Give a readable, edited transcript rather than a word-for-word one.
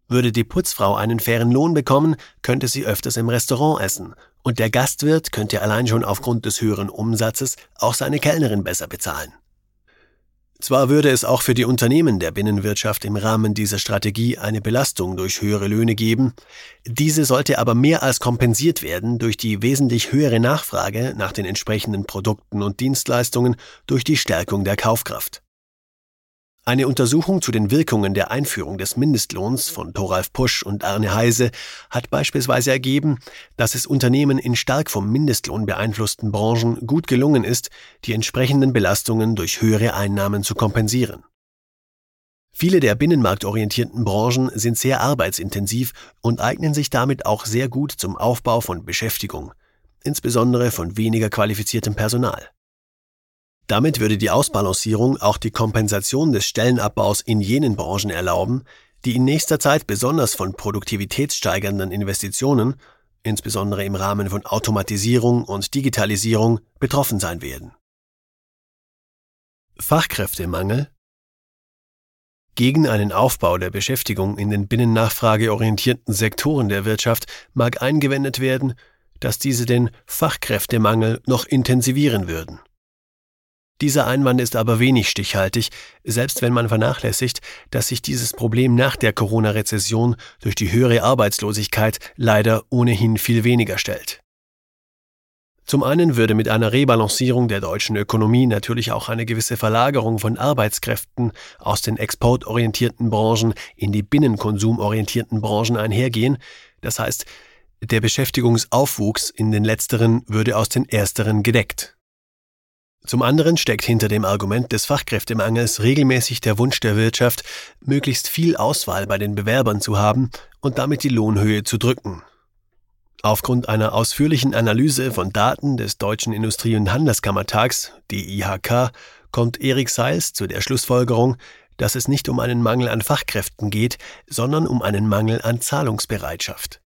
Würde die Putzfrau einen fairen Lohn bekommen, könnte sie öfters im Restaurant essen. Und der Gastwirt könnte allein schon aufgrund des höheren Umsatzes auch seine Kellnerin besser bezahlen. Zwar würde es auch für die Unternehmen der Binnenwirtschaft im Rahmen dieser Strategie eine Belastung durch höhere Löhne geben, diese sollte aber mehr als kompensiert werden durch die wesentlich höhere Nachfrage nach den entsprechenden Produkten und Dienstleistungen durch die Stärkung der Kaufkraft. Eine Untersuchung zu den Wirkungen der Einführung des Mindestlohns von Thoralf Pusch und Arne Heise hat beispielsweise ergeben, dass es Unternehmen in stark vom Mindestlohn beeinflussten Branchen gut gelungen ist, die entsprechenden Belastungen durch höhere Einnahmen zu kompensieren. Viele der binnenmarktorientierten Branchen sind sehr arbeitsintensiv und eignen sich damit auch sehr gut zum Aufbau von Beschäftigung, insbesondere von weniger qualifiziertem Personal. Damit würde die Ausbalancierung auch die Kompensation des Stellenabbaus in jenen Branchen erlauben, die in nächster Zeit besonders von produktivitätssteigernden Investitionen, insbesondere im Rahmen von Automatisierung und Digitalisierung, betroffen sein werden. Fachkräftemangel. Gegen einen Aufbau der Beschäftigung in den binnennachfrageorientierten Sektoren der Wirtschaft mag eingewendet werden, dass diese den Fachkräftemangel noch intensivieren würden. Dieser Einwand ist aber wenig stichhaltig, selbst wenn man vernachlässigt, dass sich dieses Problem nach der Corona-Rezession durch die höhere Arbeitslosigkeit leider ohnehin viel weniger stellt. Zum einen würde mit einer Rebalancierung der deutschen Ökonomie natürlich auch eine gewisse Verlagerung von Arbeitskräften aus den exportorientierten Branchen in die binnenkonsumorientierten Branchen einhergehen, das heißt, der Beschäftigungsaufwuchs in den letzteren würde aus den ersteren gedeckt. Zum anderen steckt hinter dem Argument des Fachkräftemangels regelmäßig der Wunsch der Wirtschaft, möglichst viel Auswahl bei den Bewerbern zu haben und damit die Lohnhöhe zu drücken. Aufgrund einer ausführlichen Analyse von Daten des Deutschen Industrie- und Handelskammertags, DIHK, kommt Erik Seils zu der Schlussfolgerung, dass es nicht um einen Mangel an Fachkräften geht, sondern um einen Mangel an Zahlungsbereitschaft.